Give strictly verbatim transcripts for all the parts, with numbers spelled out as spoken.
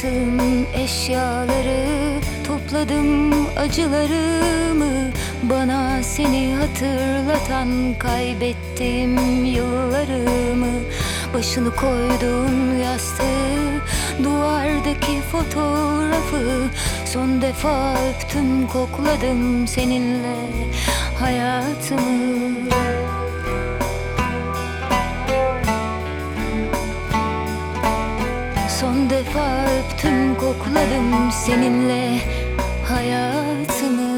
Bıraktım eşyaları, topladım acılarımı. Bana seni hatırlatan kaybettiğim yıllarımı. Başını koyduğun yastığı, duvardaki fotoğrafı son defa öptüm, kokladım seninle hayatımı. Son defa öptüm, kokladım seninle hayatımı.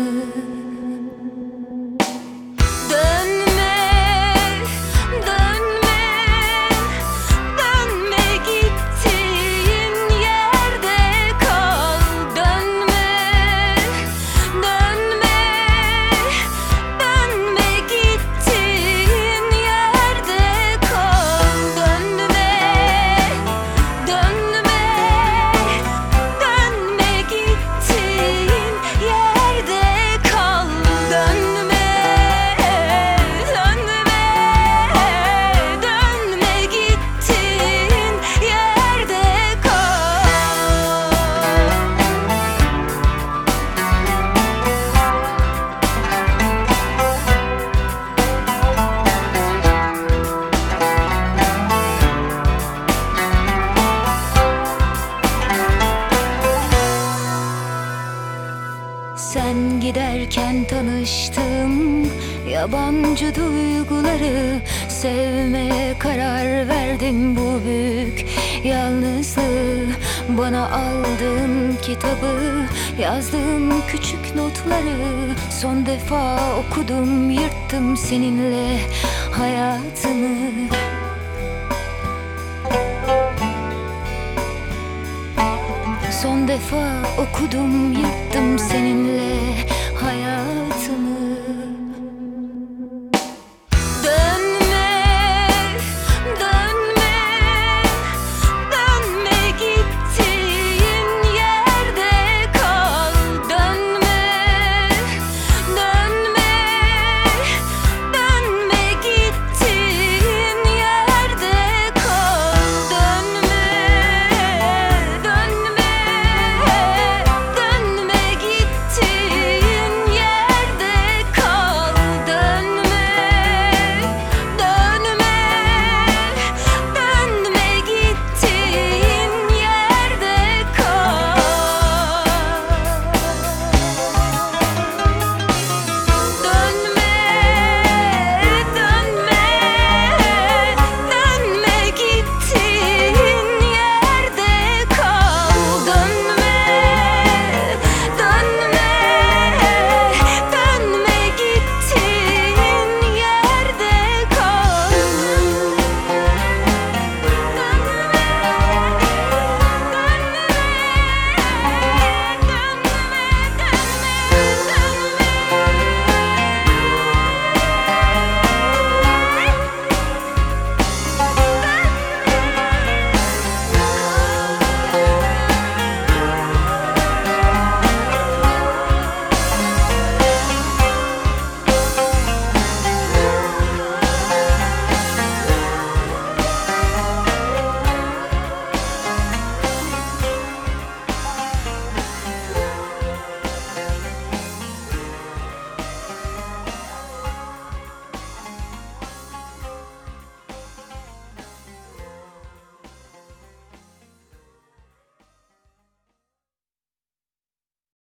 Dönme, dönme, dönme, gittiğin yerde kal. Dönme, dönme, dönme, gittiğin yerde kal. Dönme, dönme, dönme, gittiğin yerde kal. Dönme, dönme, dönme, gittiğin yerde kal. Sen giderken tanıştım yabancı duyguları. Sevmeye karar verdim bu büyük yalnızlığı. Bana aldığın kitabı, yazdığın küçük notları son defa okudum, yırttım seninle hayatımı. Son defa okudum, yırttım seninle